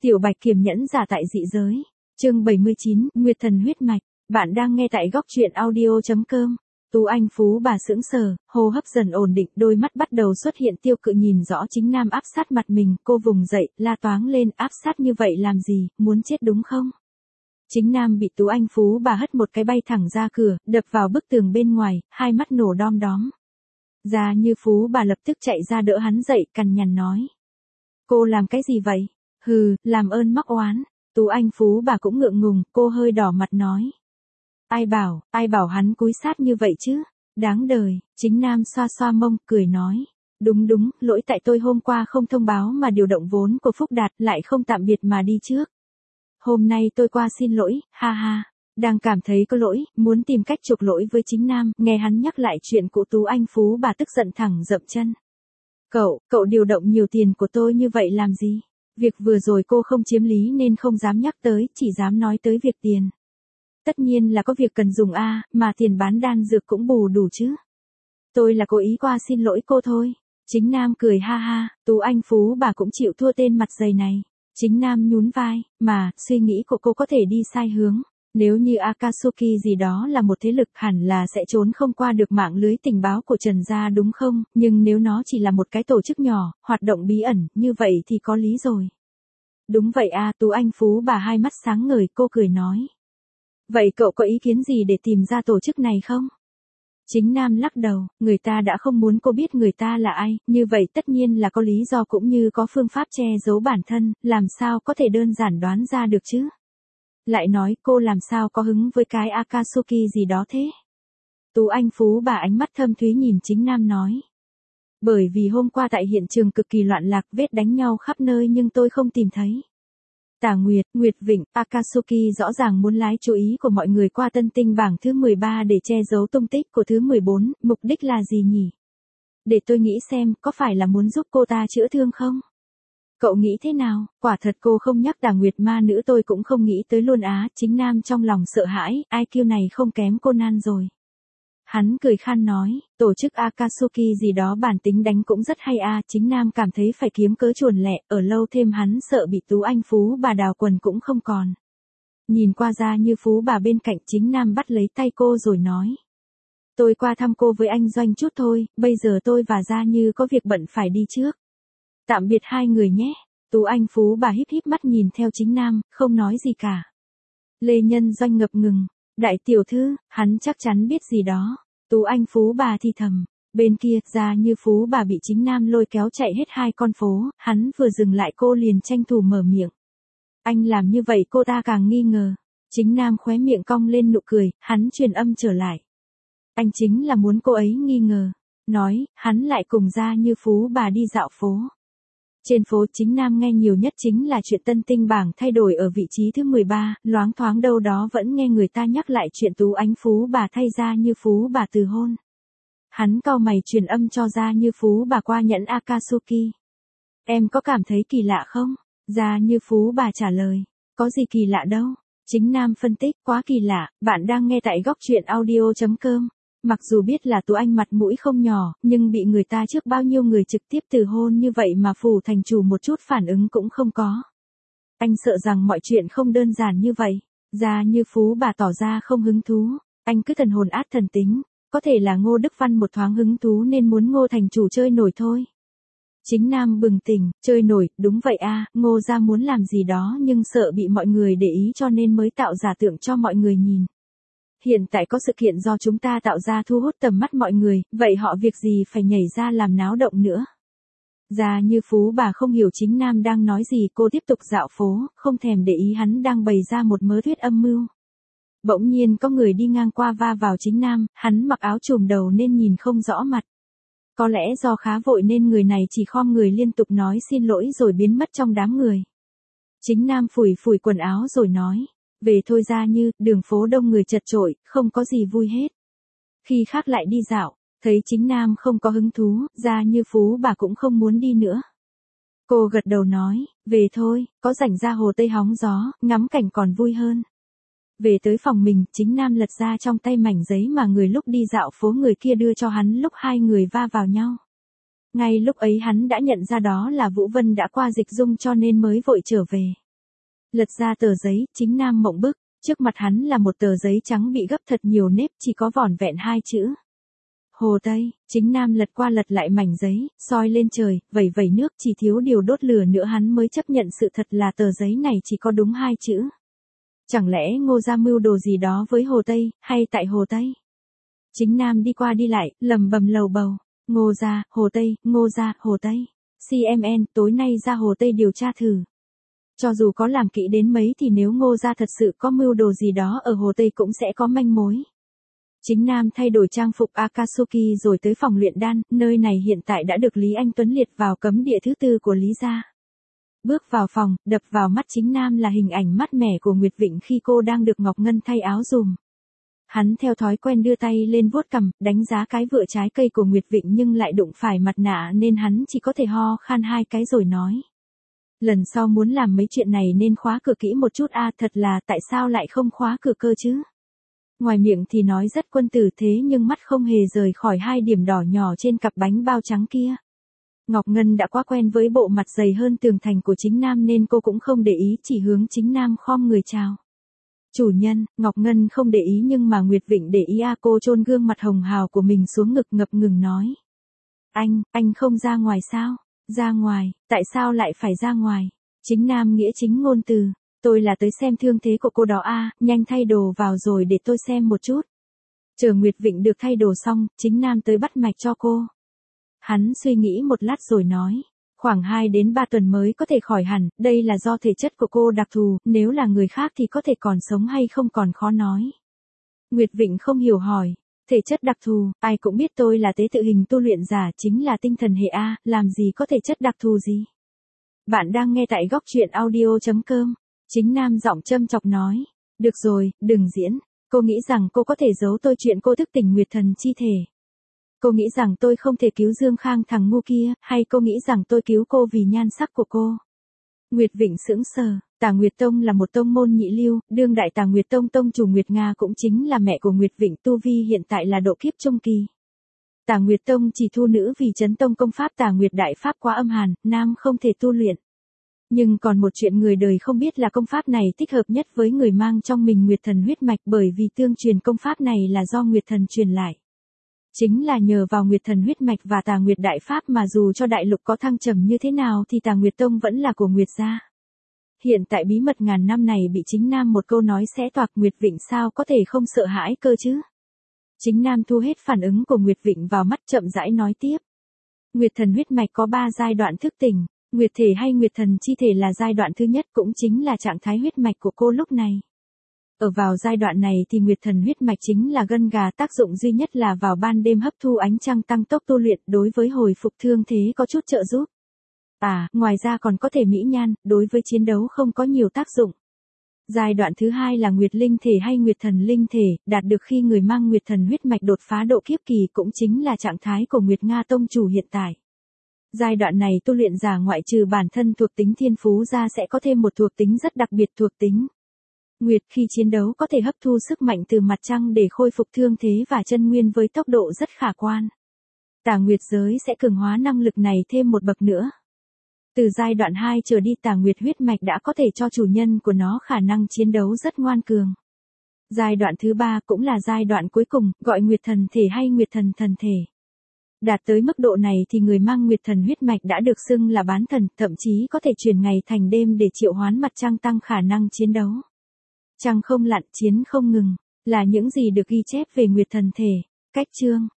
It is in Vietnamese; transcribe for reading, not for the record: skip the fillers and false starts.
Tiểu Bạch kiềm nhẫn giả tại dị giới. Chương 79, Nguyệt Thần huyết mạch. Bạn đang nghe tại góc truyện audio.com. Tú Anh Phú bà sững sờ, hô hấp dần ổn định, đôi mắt bắt đầu xuất hiện tiêu cự nhìn rõ chính nam áp sát mặt mình, cô vùng dậy, la toáng lên, áp sát như vậy làm gì, muốn chết đúng không? Chính nam bị Tú Anh Phú bà hất một cái bay thẳng ra cửa, đập vào bức tường bên ngoài, hai mắt nổ đom đóm. Ra như Phú bà lập tức chạy ra đỡ hắn dậy, cằn nhằn nói. Cô làm cái gì vậy? Hừ, làm ơn mắc oán. Tú Anh Phú bà cũng ngượng ngùng, cô hơi đỏ mặt nói. Ai bảo hắn cúi sát như vậy chứ? Đáng đời. Chính nam xoa xoa mông, cười nói. Đúng, lỗi tại tôi hôm qua không thông báo mà điều động vốn của Phúc Đạt lại không tạm biệt mà đi trước. Hôm nay tôi qua xin lỗi, ha ha. Đang cảm thấy có lỗi, muốn tìm cách chuộc lỗi với chính nam, nghe hắn nhắc lại chuyện của Tú Anh Phú bà tức giận thẳng dậm chân. Cậu điều động nhiều tiền của tôi như vậy làm gì? Việc vừa rồi cô không chiếm lý nên không dám nhắc tới, chỉ dám nói tới việc tiền. Tất nhiên là có việc cần dùng mà tiền bán đan dược cũng bù đủ chứ. Tôi là cố ý qua xin lỗi cô thôi. Chính nam cười ha ha, Tú Anh Phú bà cũng chịu thua tên mặt dày này. Chính nam nhún vai, mà, suy nghĩ của cô có thể đi sai hướng. Nếu như Akatsuki gì đó là một thế lực hẳn là sẽ trốn không qua được mạng lưới tình báo của Trần gia đúng không, nhưng nếu nó chỉ là một cái tổ chức nhỏ, hoạt động bí ẩn, như vậy thì có lý rồi. Đúng vậy Tú Anh Phú bà hai mắt sáng ngời, cô cười nói. Vậy cậu có ý kiến gì để tìm ra tổ chức này không? Chính nam lắc đầu, người ta đã không muốn cô biết người ta là ai, như vậy tất nhiên là có lý do cũng như có phương pháp che giấu bản thân, làm sao có thể đơn giản đoán ra được chứ? Lại nói cô làm sao có hứng với cái Akatsuki gì đó thế? Tú Anh Phú bà ánh mắt thâm thúy nhìn chính nam nói. Bởi vì hôm qua tại hiện trường cực kỳ loạn lạc, vết đánh nhau khắp nơi nhưng tôi không tìm thấy. Tả Nguyệt, Nguyệt Vịnh, Akatsuki rõ ràng muốn lái chú ý của mọi người qua tân tinh bảng thứ 13 để che giấu tung tích của thứ 14, mục đích là gì nhỉ? Để tôi nghĩ xem, có phải là muốn giúp cô ta chữa thương không? Cậu nghĩ thế nào? Quả thật cô không nhắc Tả Nguyệt ma nữ tôi cũng không nghĩ tới luôn chính nam trong lòng sợ hãi, IQ này không kém Conan rồi. Hắn cười khan nói, tổ chức Akatsuki gì đó bản tính đánh cũng rất hay chính nam cảm thấy phải kiếm cớ chuồn lẹ, ở lâu thêm hắn sợ bị Tú Anh Phú bà đào quần cũng không còn. Nhìn qua ra như Phú bà bên cạnh chính nam bắt lấy tay cô rồi nói. Tôi qua thăm cô với anh Doanh chút thôi, bây giờ tôi và Gia Như có việc bận phải đi trước. Tạm biệt hai người nhé. Tú Anh Phú bà híp híp mắt nhìn theo chính nam, không nói gì cả. Lê Nhân Doanh ngập ngừng. Đại tiểu thư, hắn chắc chắn biết gì đó. Tú Anh Phú bà thì thầm. Bên kia, Gia Như Phú bà bị chính nam lôi kéo chạy hết hai con phố, hắn vừa dừng lại cô liền tranh thủ mở miệng. Anh làm như vậy cô ta càng nghi ngờ. Chính nam khóe miệng cong lên nụ cười, hắn truyền âm trở lại. Anh chính là muốn cô ấy nghi ngờ. Nói, hắn lại cùng Gia Như Phú bà đi dạo phố. Trên phố chính nam nghe nhiều nhất chính là chuyện tân tinh bảng thay đổi ở vị trí thứ 13, loáng thoáng đâu đó vẫn nghe người ta nhắc lại chuyện Tú Anh Phú bà thay Gia Như Phú bà từ hôn. Hắn cau mày truyền âm cho Gia Như Phú bà qua nhẫn Akatsuki. Em có cảm thấy kỳ lạ không? Gia Như Phú bà trả lời. Có gì kỳ lạ đâu. Chính nam phân tích, quá kỳ lạ, bạn đang nghe tại góc truyện audio.com. Mặc dù biết là Tú Anh mặt mũi không nhỏ, nhưng bị người ta trước bao nhiêu người trực tiếp từ hôn như vậy mà phủ thành chủ một chút phản ứng cũng không có. Anh sợ rằng mọi chuyện không đơn giản như vậy. Gia Như Phú bà tỏ ra không hứng thú. Anh cứ thần hồn át thần tính. Có thể là Ngô Đức Văn một thoáng hứng thú nên muốn Ngô thành chủ chơi nổi thôi. Chính nam bừng tỉnh, chơi nổi, đúng vậy Ngô gia muốn làm gì đó nhưng sợ bị mọi người để ý cho nên mới tạo giả tượng cho mọi người nhìn. Hiện tại có sự kiện do chúng ta tạo ra thu hút tầm mắt mọi người, vậy họ việc gì phải nhảy ra làm náo động nữa. Gia Như Phú bà không hiểu chính nam đang nói gì, cô tiếp tục dạo phố, không thèm để ý hắn đang bày ra một mớ thuyết âm mưu. Bỗng nhiên có người đi ngang qua va vào chính nam, hắn mặc áo trùm đầu nên nhìn không rõ mặt. Có lẽ do khá vội nên người này chỉ khom người liên tục nói xin lỗi rồi biến mất trong đám người. Chính nam phủi phủi quần áo rồi nói. Về thôi Gia Như, đường phố đông người chật chội, không có gì vui hết. Khi khác lại đi dạo, thấy chính nam không có hứng thú, Gia Như Phú bà cũng không muốn đi nữa. Cô gật đầu nói, về thôi, có rảnh ra hồ Tây hóng gió, ngắm cảnh còn vui hơn. Về tới phòng mình, chính nam lật ra trong tay mảnh giấy mà người lúc đi dạo phố người kia đưa cho hắn lúc hai người va vào nhau. Ngay lúc ấy hắn đã nhận ra đó là Vũ Vân đã qua dịch dung cho nên mới vội trở về. Lật ra tờ giấy, Chính Nam mộng bức, trước mặt hắn là một tờ giấy trắng bị gấp thật nhiều nếp, chỉ có vỏn vẹn 2 chữ. Hồ Tây. Chính Nam lật qua lật lại mảnh giấy, soi lên trời, vẩy vẩy nước, chỉ thiếu điều đốt lửa nữa hắn mới chấp nhận sự thật là tờ giấy này chỉ có đúng 2 chữ. Chẳng lẽ Ngô ra mưu đồ gì đó với Hồ Tây, hay tại Hồ Tây? Chính Nam đi qua đi lại, lầm bầm lầu bầu. Ngô ra, Hồ Tây, Ngô ra, Hồ Tây. CMN, tối nay ra Hồ Tây điều tra thử. Cho dù có làm kỹ đến mấy thì nếu Ngô ra thật sự có mưu đồ gì đó ở Hồ Tây cũng sẽ có manh mối. Chính Nam thay đổi trang phục Akatsuki rồi tới phòng luyện đan, nơi này hiện tại đã được Lý Anh Tuấn liệt vào cấm địa thứ 4 của Lý gia. Bước vào phòng, đập vào mắt Chính Nam là hình ảnh mát mẻ của Nguyệt Vịnh khi cô đang được Ngọc Ngân thay áo dùm. Hắn theo thói quen đưa tay lên vuốt cằm, đánh giá cái vựa trái cây của Nguyệt Vịnh nhưng lại đụng phải mặt nạ nên hắn chỉ có thể ho khan 2 cái rồi nói. Lần sau muốn làm mấy chuyện này nên khóa cửa kỹ một chút thật là tại sao lại không khóa cửa cơ chứ? Ngoài miệng thì nói rất quân tử thế nhưng mắt không hề rời khỏi 2 điểm đỏ nhỏ trên cặp bánh bao trắng kia. Ngọc Ngân đã quá quen với bộ mặt dày hơn tường thành của Chính Nam nên cô cũng không để ý, chỉ hướng Chính Nam khom người chào. Chủ nhân. Ngọc Ngân không để ý nhưng mà Nguyệt Vịnh để ý cô chôn gương mặt hồng hào của mình xuống ngực ngập ngừng nói. Anh không ra ngoài sao? Ra ngoài, tại sao lại phải ra ngoài? Chính Nam nghĩa chính ngôn từ. Tôi là tới xem thương thế của cô đó nhanh thay đồ vào rồi để tôi xem một chút. Chờ Nguyệt Vịnh được thay đồ xong, Chính Nam tới bắt mạch cho cô. Hắn suy nghĩ một lát rồi nói. Khoảng 2 đến 3 tuần mới có thể khỏi hẳn, đây là do thể chất của cô đặc thù, nếu là người khác thì có thể còn sống hay không còn khó nói. Nguyệt Vịnh không hiểu hỏi. Thể chất đặc thù, ai cũng biết tôi là tế tự hình tu luyện giả chính là tinh thần hệ làm gì có thể chất đặc thù gì. Bạn đang nghe tại góc truyện audio.com. Chính Nam giọng châm chọc nói. Được rồi, đừng diễn. Cô nghĩ rằng cô có thể giấu tôi chuyện cô thức tỉnh Nguyệt Thần chi thể. Cô nghĩ rằng tôi không thể cứu Dương Khang thằng ngu kia, hay cô nghĩ rằng tôi cứu cô vì nhan sắc của cô? Nguyệt Vịnh sững sờ. Tà Nguyệt Tông là một tông môn nhị lưu, đương đại Tà Nguyệt Tông tông chủ Nguyệt Nga cũng chính là mẹ của Nguyệt Vịnh, tu vi hiện tại là độ kiếp trung kỳ. Tà Nguyệt Tông chỉ thu nữ vì chấn tông công pháp Tà Nguyệt Đại Pháp quá âm hàn, nam không thể tu luyện. Nhưng còn một chuyện người đời không biết là công pháp này thích hợp nhất với người mang trong mình Nguyệt Thần huyết mạch bởi vì tương truyền công pháp này là do Nguyệt Thần truyền lại. Chính là nhờ vào Nguyệt Thần huyết mạch và Tà Nguyệt Đại Pháp mà dù cho đại lục có thăng trầm như thế nào thì Tà Nguyệt Tông vẫn là của Nguyệt gia. Hiện tại bí mật ngàn năm này bị Chính Nam một câu nói xé toạc, Nguyệt Vịnh sao có thể không sợ hãi cơ chứ? Chính Nam thu hết phản ứng của Nguyệt Vịnh vào mắt, chậm rãi nói tiếp. Nguyệt Thần huyết mạch có 3 giai đoạn thức tỉnh, Nguyệt thể hay Nguyệt Thần chi thể là giai đoạn thứ nhất, cũng chính là trạng thái huyết mạch của cô lúc này. Ở vào giai đoạn này thì Nguyệt Thần huyết mạch chính là gân gà, tác dụng duy nhất là vào ban đêm hấp thu ánh trăng tăng tốc tu luyện, đối với hồi phục thương thế có chút trợ giúp. Ngoài ra còn có thể mỹ nhan, đối với chiến đấu không có nhiều tác dụng. Giai đoạn thứ 2 là Nguyệt linh thể hay Nguyệt Thần linh thể, đạt được khi người mang Nguyệt Thần huyết mạch đột phá độ kiếp kỳ, cũng chính là trạng thái của Nguyệt Nga tông chủ hiện tại. Giai đoạn này tu luyện giả ngoại trừ bản thân thuộc tính thiên phú ra sẽ có thêm một thuộc tính rất đặc biệt, thuộc tính Nguyệt, khi chiến đấu có thể hấp thu sức mạnh từ mặt trăng để khôi phục thương thế và chân nguyên với tốc độ rất khả quan. Tà Nguyệt giới sẽ cường hóa năng lực này thêm một bậc nữa. Từ giai đoạn 2 trở đi, Tà Nguyệt huyết mạch đã có thể cho chủ nhân của nó khả năng chiến đấu rất ngoan cường. Giai đoạn thứ 3 cũng là giai đoạn cuối cùng, gọi Nguyệt Thần thể hay Nguyệt Thần thần thể. Đạt tới mức độ này thì người mang Nguyệt Thần huyết mạch đã được xưng là bán thần, thậm chí có thể chuyển ngày thành đêm để triệu hoán mặt trăng tăng khả năng chiến đấu. Trăng không lặn, chiến không ngừng, là những gì được ghi chép về Nguyệt Thần thể. Cách chương